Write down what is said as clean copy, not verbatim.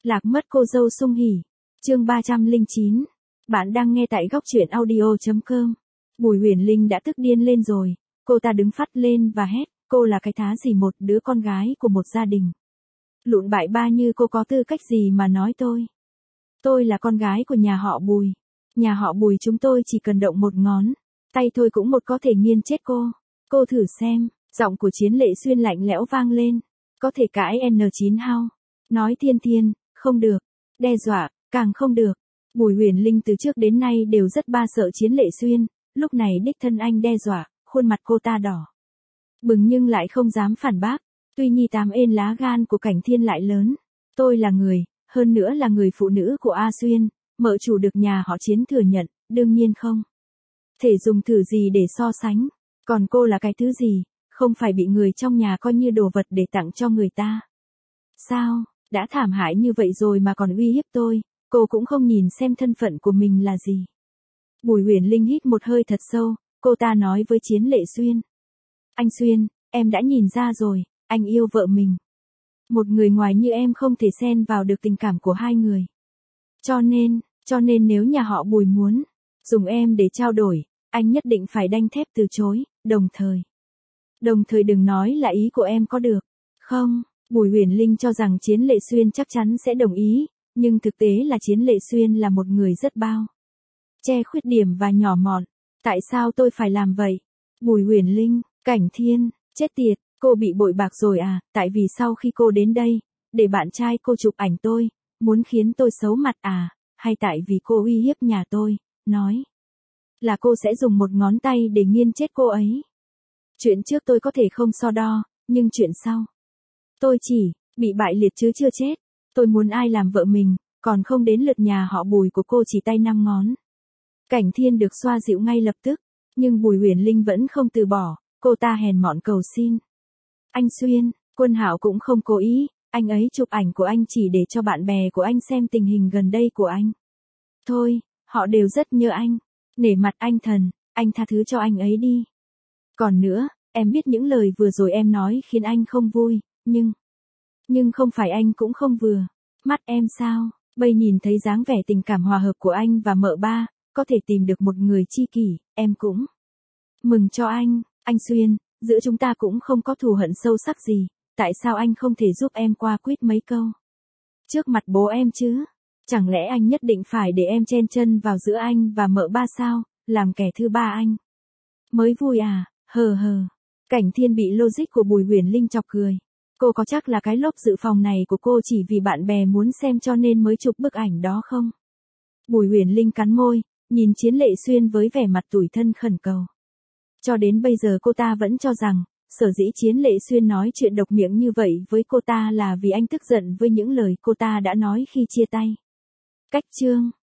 Lạc mất cô dâu sung hỉ. Chương 309. Bạn đang nghe tại góc truyện audio.com. Bùi Huyền Linh đã tức điên lên rồi, cô ta đứng phắt lên và hét, cô là cái thá gì một đứa con gái của một gia đình. Lụn bại ba như cô có tư cách gì mà nói tôi. Tôi là con gái của nhà họ Bùi. Nhà họ Bùi chúng tôi chỉ cần động một ngón tay thôi cũng có thể nghiền chết cô. Cô thử xem, giọng của Chiến Lệ Xuyên lạnh lẽo vang lên. Có thể cãi N9 hao. Nói thiên, không được. Đe dọa, càng không được. Bùi Huyền Linh từ trước đến nay đều rất ba sợ Chiến Lệ Xuyên, lúc này đích thân anh đe dọa, khuôn mặt cô ta đỏ bừng nhưng lại không dám phản bác. Tuy nhi tám ên lá gan của Cảnh Thiên lại lớn. Tôi là người, hơn nữa là người phụ nữ của A Xuyên, mợ chủ được nhà họ Chiến thừa nhận, đương nhiên không thể dùng thử gì để so sánh. Còn cô là cái thứ gì, không phải bị người trong nhà coi như đồ vật để tặng cho người ta. Sao, đã thảm hại như vậy rồi mà còn uy hiếp tôi, cô cũng không nhìn xem thân phận của mình là gì. Bùi Huyền Linh hít một hơi thật sâu, cô ta nói với Chiến Lệ Xuyên. Anh Xuyên, em đã nhìn ra rồi, anh yêu vợ mình. Một người ngoài như em không thể xen vào được tình cảm của hai người. Cho nên nếu nhà họ Bùi muốn dùng em để trao đổi, anh nhất định phải đanh thép từ chối, đồng thời đừng nói là ý của em có được không? Bùi Huyền Linh cho rằng Chiến Lệ Xuyên chắc chắn sẽ đồng ý, nhưng thực tế là Chiến Lệ Xuyên là một người rất bao che khuyết điểm và nhỏ mọn. Tại sao tôi phải làm vậy? Bùi Huyền Linh, Cảnh Thiên, chết tiệt, cô bị bội bạc rồi à? Tại vì sau khi cô đến đây, để bạn trai cô chụp ảnh tôi, muốn khiến tôi xấu mặt à? Hay tại vì cô uy hiếp nhà tôi, nói là cô sẽ dùng một ngón tay để nghiền chết cô ấy? Chuyện trước tôi có thể không so đo, nhưng chuyện sau, tôi chỉ bị bại liệt chứ chưa chết. Tôi muốn ai làm vợ mình, còn không đến lượt nhà họ Bùi của cô chỉ tay 5 ngón. Cảnh Thiên được xoa dịu ngay lập tức, nhưng Bùi Huyền Linh vẫn không từ bỏ, cô ta hèn mọn cầu xin. Anh Xuyên, Quân Hạo cũng không cố ý, anh ấy chụp ảnh của anh chỉ để cho bạn bè của anh xem tình hình gần đây của anh. Thôi, họ đều rất nhớ anh. Nể mặt anh thần, anh tha thứ cho anh ấy đi. Còn nữa, em biết những lời vừa rồi em nói khiến anh không vui, nhưng không phải anh cũng không vừa mắt em sao? Bây nhìn thấy dáng vẻ tình cảm hòa hợp của anh và mợ ba, có thể tìm được một người tri kỷ, em cũng mừng cho anh. Anh Xuyên, giữa chúng ta cũng không có thù hận sâu sắc gì, tại sao anh không thể giúp em qua quýt mấy câu trước mặt bố em chứ? Chẳng lẽ anh nhất định phải để em chen chân vào giữa anh và mợ ba sao, làm kẻ thứ ba anh mới vui à? Hờ. Cảnh Thiên bị logic của Bùi Huyền Linh chọc cười. Cô có chắc là cái lốp dự phòng này của cô chỉ vì bạn bè muốn xem cho nên mới chụp bức ảnh đó không? Bùi Huyền Linh cắn môi, nhìn Chiến Lệ Xuyên với vẻ mặt tủi thân khẩn cầu. Cho đến bây giờ cô ta vẫn cho rằng, sở dĩ Chiến Lệ Xuyên nói chuyện độc miệng như vậy với cô ta là vì anh tức giận với những lời cô ta đã nói khi chia tay. Cách chương